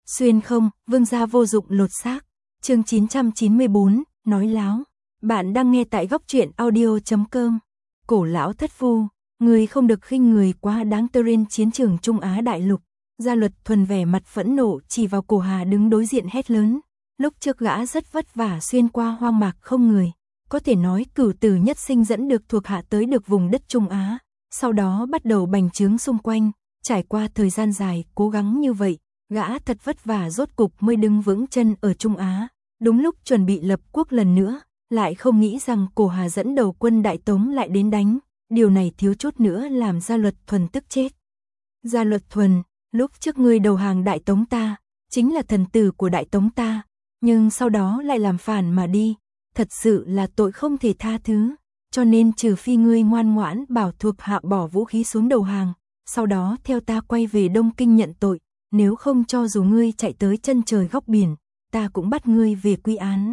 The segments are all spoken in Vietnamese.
Xuyên không, vương gia vô dụng lột xác. Chương 994, nói láo. Bạn đang nghe tại góc truyện audio.com. Cổ lão thất phu, người không được khinh người quá đáng. Trên chiến trường Trung Á đại lục, Gia Luật Thuần vẻ mặt phẫn nộ chỉ vào Cổ Hà đứng đối diện hét lớn. Lúc trước gã rất vất vả xuyên qua hoang mạc không người, có thể nói cửu tử nhất sinh dẫn được thuộc hạ tới được vùng đất Trung Á, sau đó bắt đầu bành trướng xung quanh, trải qua thời gian dài cố gắng như vậy, gã thật vất vả rốt cục mới đứng vững chân ở Trung Á. Đúng lúc chuẩn bị lập quốc lần nữa, lại không nghĩ rằng Cổ Hà dẫn đầu quân Đại Tống lại đến đánh, điều này thiếu chút nữa làm Gia Luật Thuần tức chết. Gia Luật Thuần, lúc trước ngươi đầu hàng Đại Tống ta, chính là thần tử của Đại Tống ta, nhưng sau đó lại làm phản mà đi, thật sự là tội không thể tha thứ, cho nên trừ phi ngươi ngoan ngoãn bảo thuộc hạ bỏ vũ khí xuống đầu hàng, sau đó theo ta quay về Đông Kinh nhận tội, nếu không cho dù ngươi chạy tới chân trời góc biển, ta cũng bắt ngươi về quy án.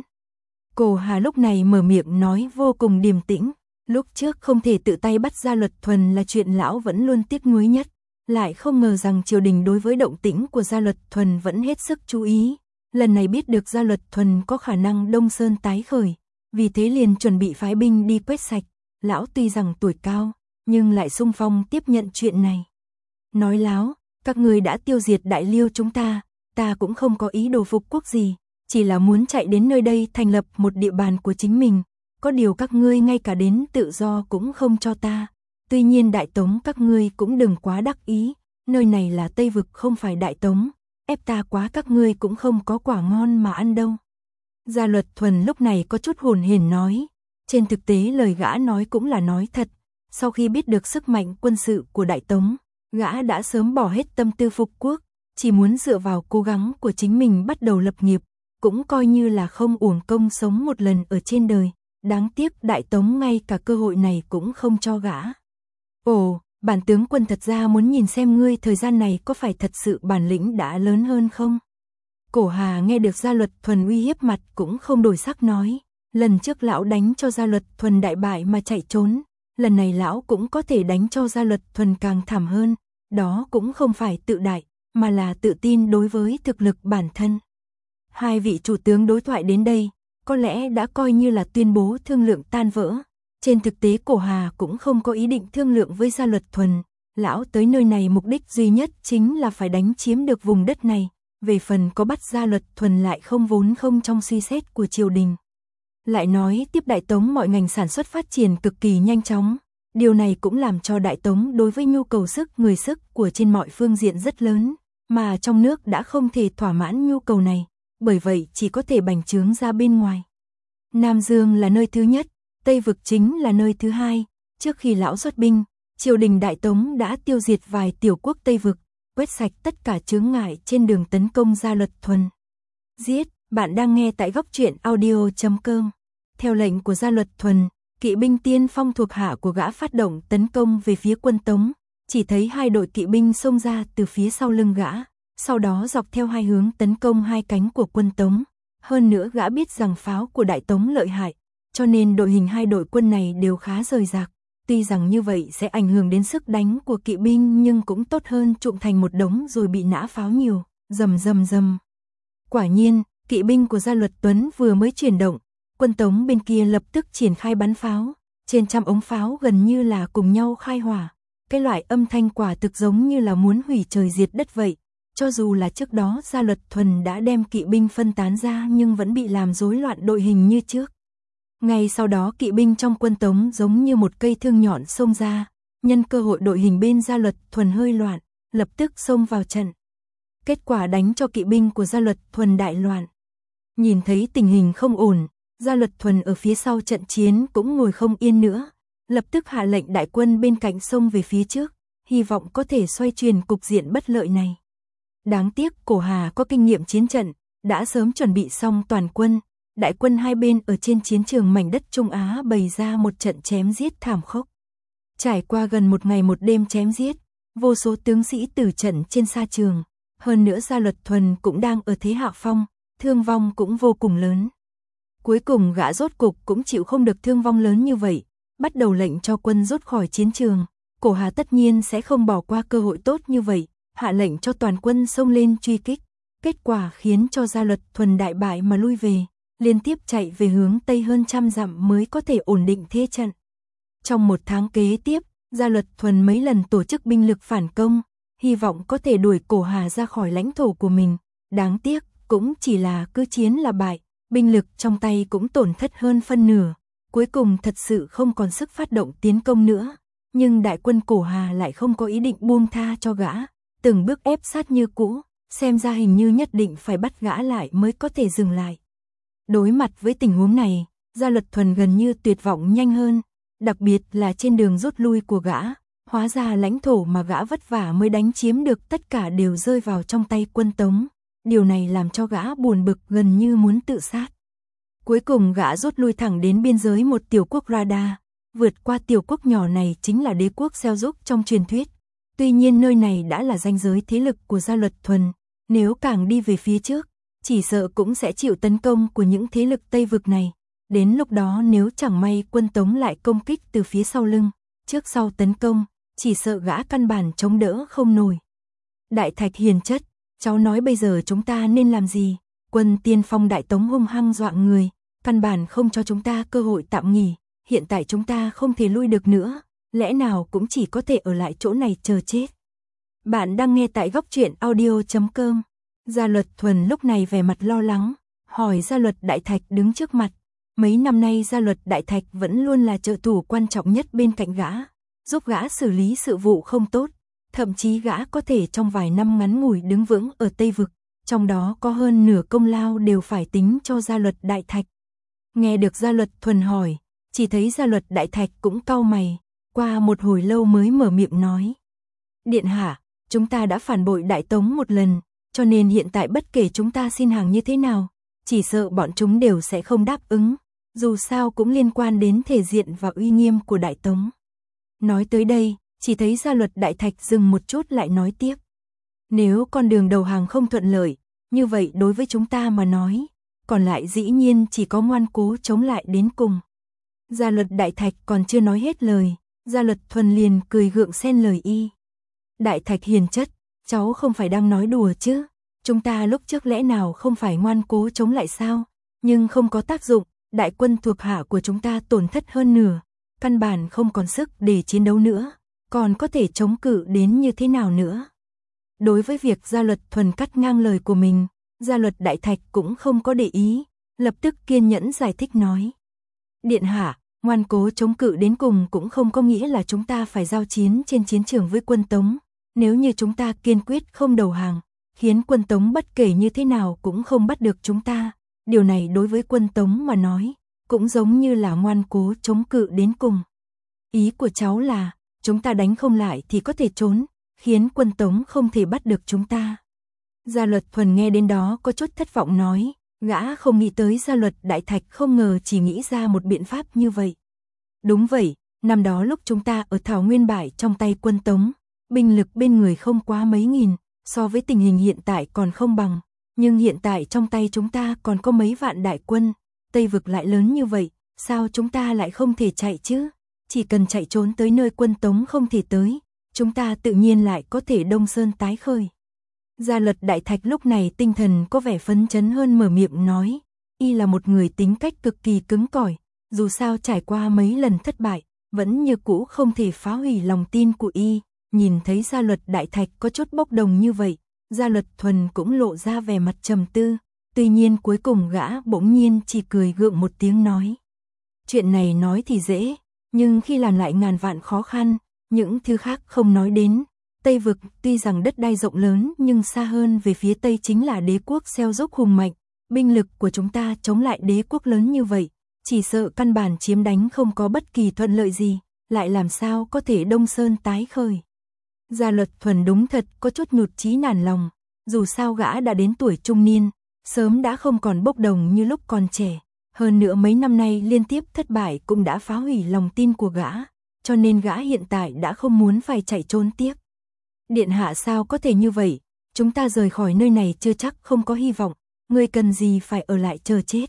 Cổ Hà lúc này mở miệng nói vô cùng điềm tĩnh, lúc trước không thể tự tay bắt Gia Luật Thuần là chuyện lão vẫn luôn tiếc nuối nhất, lại không ngờ rằng triều đình đối với động tĩnh của Gia Luật Thuần vẫn hết sức chú ý. Lần này biết được Gia Luật Thuần có khả năng Đông Sơn tái khởi, vì thế liền chuẩn bị phái binh đi quét sạch. Lão tuy rằng tuổi cao, nhưng lại xung phong tiếp nhận chuyện này. Nói láo, các người đã tiêu diệt Đại Liêu chúng ta cũng không có ý đồ phục quốc gì, chỉ là muốn chạy đến nơi đây thành lập một địa bàn của chính mình. Có điều các ngươi ngay cả đến tự do cũng không cho ta. Tuy nhiên Đại Tống các ngươi cũng đừng quá đắc ý, nơi này là Tây Vực không phải Đại Tống. Ép ta quá các ngươi cũng không có quả ngon mà ăn đâu. Gia Luật Thuần lúc này có chút hồn hển nói. Trên thực tế lời gã nói cũng là nói thật. Sau khi biết được sức mạnh quân sự của Đại Tống, gã đã sớm bỏ hết tâm tư phục quốc, chỉ muốn dựa vào cố gắng của chính mình bắt đầu lập nghiệp, cũng coi như là không uổng công sống một lần ở trên đời. Đáng tiếc Đại Tống ngay cả cơ hội này cũng không cho gã. Ồ, bản tướng quân thật ra muốn nhìn xem ngươi thời gian này có phải thật sự bản lĩnh đã lớn hơn không? Cổ Hà nghe được Gia Luật Thuần uy hiếp mặt cũng không đổi sắc nói. Lần trước lão đánh cho Gia Luật Thuần đại bại mà chạy trốn, lần này lão cũng có thể đánh cho Gia Luật Thuần càng thảm hơn. Đó cũng không phải tự đại, mà là tự tin đối với thực lực bản thân. Hai vị chủ tướng đối thoại đến đây, có lẽ đã coi như là tuyên bố thương lượng tan vỡ. Trên thực tế Cổ Hà cũng không có ý định thương lượng với Gia Luật Thuần. Lão tới nơi này mục đích duy nhất chính là phải đánh chiếm được vùng đất này. Về phần có bắt Gia Luật Thuần lại không vốn không trong suy xét của triều đình. Lại nói tiếp Đại Tống mọi ngành sản xuất phát triển cực kỳ nhanh chóng. Điều này cũng làm cho Đại Tống đối với nhu cầu sức người sức của trên mọi phương diện rất lớn. Mà trong nước đã không thể thỏa mãn nhu cầu này. Bởi vậy chỉ có thể bành trướng ra bên ngoài. Nam Dương là nơi thứ nhất, Tây Vực chính là nơi thứ hai. Trước khi lão xuất binh, triều đình Đại Tống đã tiêu diệt vài tiểu quốc Tây Vực, quét sạch tất cả chướng ngại trên đường tấn công Gia Luật Thuần. Giết, bạn đang nghe tại góc truyện audio.com. Theo lệnh của Gia Luật Thuần, kỵ binh tiên phong thuộc hạ của gã phát động tấn công về phía quân Tống. Chỉ thấy hai đội kỵ binh xông ra từ phía sau lưng gã, sau đó dọc theo hai hướng tấn công hai cánh của quân Tống. Hơn nữa gã biết rằng pháo của Đại Tống lợi hại, cho nên đội hình hai đội quân này đều khá rời rạc. Tuy rằng như vậy sẽ ảnh hưởng đến sức đánh của kỵ binh nhưng cũng tốt hơn trụm thành một đống rồi bị nã pháo nhiều, rầm rầm rầm. Quả nhiên, kỵ binh của Gia Luật Tuấn vừa mới chuyển động, quân Tống bên kia lập tức triển khai bắn pháo, trên trăm ống pháo gần như là cùng nhau khai hỏa. Cái loại âm thanh quả thực giống như là muốn hủy trời diệt đất vậy. Cho dù là trước đó Gia Luật Thuần đã đem kỵ binh phân tán ra nhưng vẫn bị làm rối loạn đội hình như trước. Ngay sau đó kỵ binh trong quân Tống giống như một cây thương nhọn xông ra, nhân cơ hội đội hình bên Gia Luật Thuần hơi loạn, lập tức xông vào trận. Kết quả đánh cho kỵ binh của Gia Luật Thuần đại loạn. Nhìn thấy tình hình không ổn, Gia Luật Thuần ở phía sau trận chiến cũng ngồi không yên nữa, lập tức hạ lệnh đại quân bên cạnh xông về phía trước, hy vọng có thể xoay chuyển cục diện bất lợi này. Đáng tiếc Cổ Hà có kinh nghiệm chiến trận, đã sớm chuẩn bị xong toàn quân. Đại quân hai bên ở trên chiến trường mảnh đất Trung Á bày ra một trận chém giết thảm khốc. Trải qua gần một ngày một đêm chém giết, vô số tướng sĩ tử trận trên sa trường. Hơn nữa Gia Luật Thuần cũng đang ở thế hạ phong, thương vong cũng vô cùng lớn. Cuối cùng gã rốt cục cũng chịu không được thương vong lớn như vậy, bắt đầu lệnh cho quân rút khỏi chiến trường. Cổ Hà tất nhiên sẽ không bỏ qua cơ hội tốt như vậy, hạ lệnh cho toàn quân xông lên truy kích. Kết quả khiến cho Gia Luật Thuần đại bại mà lui về, liên tiếp chạy về hướng Tây hơn trăm dặm mới có thể ổn định thế trận. Trong một tháng kế tiếp, Gia Luật Thuần mấy lần tổ chức binh lực phản công, hy vọng có thể đuổi Cổ Hà ra khỏi lãnh thổ của mình. Đáng tiếc, cũng chỉ là cứ chiến là bại, binh lực trong tay cũng tổn thất hơn phân nửa, cuối cùng thật sự không còn sức phát động tiến công nữa. Nhưng đại quân Cổ Hà lại không có ý định buông tha cho gã, từng bước ép sát như cũ, xem ra hình như nhất định phải bắt gã lại mới có thể dừng lại. Đối mặt với tình huống này, Gia Luật Thuần gần như tuyệt vọng nhanh hơn, đặc biệt là trên đường rút lui của gã, hóa ra lãnh thổ mà gã vất vả mới đánh chiếm được tất cả đều rơi vào trong tay quân Tống. Điều này làm cho gã buồn bực gần như muốn tự sát. Cuối cùng gã rút lui thẳng đến biên giới một tiểu quốc Rada, vượt qua tiểu quốc nhỏ này chính là đế quốc Seljuk trong truyền thuyết. Tuy nhiên nơi này đã là ranh giới thế lực của Gia Luật Thuần, nếu càng đi về phía trước, chỉ sợ cũng sẽ chịu tấn công của những thế lực Tây vực này. Đến lúc đó nếu chẳng may quân Tống lại công kích từ phía sau lưng, trước sau tấn công, chỉ sợ gã căn bản chống đỡ không nổi. Đại Thạch hiền chất, cháu nói bây giờ chúng ta nên làm gì? Quân tiên phong Đại Tống hung hăng dọa người, căn bản không cho chúng ta cơ hội tạm nghỉ, hiện tại chúng ta không thể lui được nữa, lẽ nào cũng chỉ có thể ở lại chỗ này chờ chết. Bạn đang nghe tại góc truyện audio.com. Gia Luật Thuần lúc này vẻ mặt lo lắng, hỏi Gia Luật Đại Thạch đứng trước mặt. Mấy năm nay Gia Luật Đại Thạch vẫn luôn là trợ thủ quan trọng nhất bên cạnh gã, giúp gã xử lý sự vụ không tốt, thậm chí gã có thể trong vài năm ngắn ngủi đứng vững ở Tây Vực, trong đó có hơn nửa công lao đều phải tính cho Gia Luật Đại Thạch. Nghe được Gia Luật Thuần hỏi, chỉ thấy Gia Luật Đại Thạch cũng cau mày, qua một hồi lâu mới mở miệng nói. Điện hạ, chúng ta đã phản bội Đại Tống một lần, cho nên hiện tại bất kể chúng ta xin hàng như thế nào, chỉ sợ bọn chúng đều sẽ không đáp ứng, dù sao cũng liên quan đến thể diện và uy nghiêm của Đại Tống. Nói tới đây, chỉ thấy Gia Luật Đại Thạch dừng một chút lại nói tiếp. Nếu con đường đầu hàng không thuận lợi, như vậy đối với chúng ta mà nói, còn lại dĩ nhiên chỉ có ngoan cố chống lại đến cùng. Gia Luật Đại Thạch còn chưa nói hết lời, Gia Luật Thuần liền cười gượng xen lời y. Đại Thạch hiền chất, cháu không phải đang nói đùa chứ, chúng ta lúc trước lẽ nào không phải ngoan cố chống lại sao, nhưng không có tác dụng, đại quân thuộc hạ của chúng ta tổn thất hơn nửa, căn bản không còn sức để chiến đấu nữa, còn có thể chống cự đến như thế nào nữa. Đối với việc Gia Luật Thuần cắt ngang lời của mình, Gia Luật Đại Thạch cũng không có để ý, lập tức kiên nhẫn giải thích nói. Điện hạ, ngoan cố chống cự đến cùng cũng không có nghĩa là chúng ta phải giao chiến trên chiến trường với quân Tống. Nếu như chúng ta kiên quyết không đầu hàng, khiến quân Tống bất kể như thế nào cũng không bắt được chúng ta, điều này đối với quân Tống mà nói, cũng giống như là ngoan cố chống cự đến cùng. Ý của cháu là, chúng ta đánh không lại thì có thể trốn, khiến quân Tống không thể bắt được chúng ta. Gia Luật Thuần nghe đến đó có chút thất vọng nói, gã không nghĩ tới Gia Luật Đại Thạch không ngờ chỉ nghĩ ra một biện pháp như vậy. Đúng vậy, năm đó lúc chúng ta ở Thảo Nguyên Bại trong tay quân Tống, binh lực bên người không quá mấy nghìn, so với tình hình hiện tại còn không bằng, nhưng hiện tại trong tay chúng ta còn có mấy vạn đại quân, Tây Vực lại lớn như vậy, sao chúng ta lại không thể chạy chứ? Chỉ cần chạy trốn tới nơi quân Tống không thể tới, chúng ta tự nhiên lại có thể Đông Sơn tái khởi. Gia Luật Đại Thạch lúc này tinh thần có vẻ phấn chấn hơn mở miệng nói, y là một người tính cách cực kỳ cứng cỏi, dù sao trải qua mấy lần thất bại, vẫn như cũ không thể phá hủy lòng tin của y. Nhìn thấy Gia Luật Đại Thạch có chút bốc đồng như vậy, Gia Luật Thuần cũng lộ ra vẻ mặt trầm tư, tuy nhiên cuối cùng gã bỗng nhiên chỉ cười gượng một tiếng nói. Chuyện này nói thì dễ, nhưng khi làm lại ngàn vạn khó khăn, những thứ khác không nói đến. Tây Vực tuy rằng đất đai rộng lớn nhưng xa hơn về phía Tây chính là đế quốc Seljuk hùng mạnh, binh lực của chúng ta chống lại đế quốc lớn như vậy, chỉ sợ căn bản chiếm đánh không có bất kỳ thuận lợi gì, lại làm sao có thể Đông Sơn tái khởi. Gia Luật Thuần đúng thật có chút nhụt chí nản lòng, dù sao gã đã đến tuổi trung niên, sớm đã không còn bốc đồng như lúc còn trẻ, hơn nữa mấy năm nay liên tiếp thất bại cũng đã phá hủy lòng tin của gã, cho nên gã hiện tại đã không muốn phải chạy trốn tiếp. Điện hạ sao có thể như vậy, chúng ta rời khỏi nơi này chưa chắc không có hy vọng, ngươi cần gì phải ở lại chờ chết.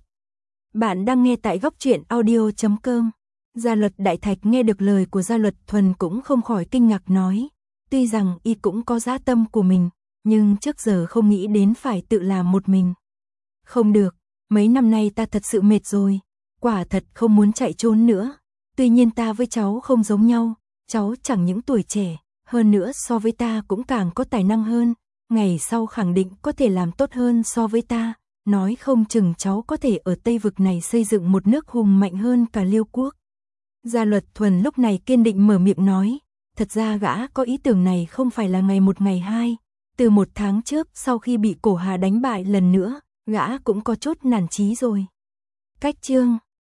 Bạn đang nghe tại góc truyện audio.com. Gia Luật Đại Thạch nghe được lời của Gia Luật Thuần cũng không khỏi kinh ngạc nói, tuy rằng y cũng có dã tâm của mình, nhưng trước giờ không nghĩ đến phải tự làm một mình. Không được, mấy năm nay ta thật sự mệt rồi, quả thật không muốn chạy trốn nữa. Tuy nhiên ta với cháu không giống nhau, cháu chẳng những tuổi trẻ, hơn nữa so với ta cũng càng có tài năng hơn, ngày sau khẳng định có thể làm tốt hơn so với ta, nói không chừng cháu có thể ở Tây Vực này xây dựng một nước hùng mạnh hơn cả Liêu quốc. Gia Luật Thuần lúc này kiên định mở miệng nói, thật ra gã có ý tưởng này không phải là ngày một ngày hai, từ 1 tháng trước sau khi bị Cổ Hà đánh bại lần nữa, gã cũng có chút nản chí rồi. Cách chương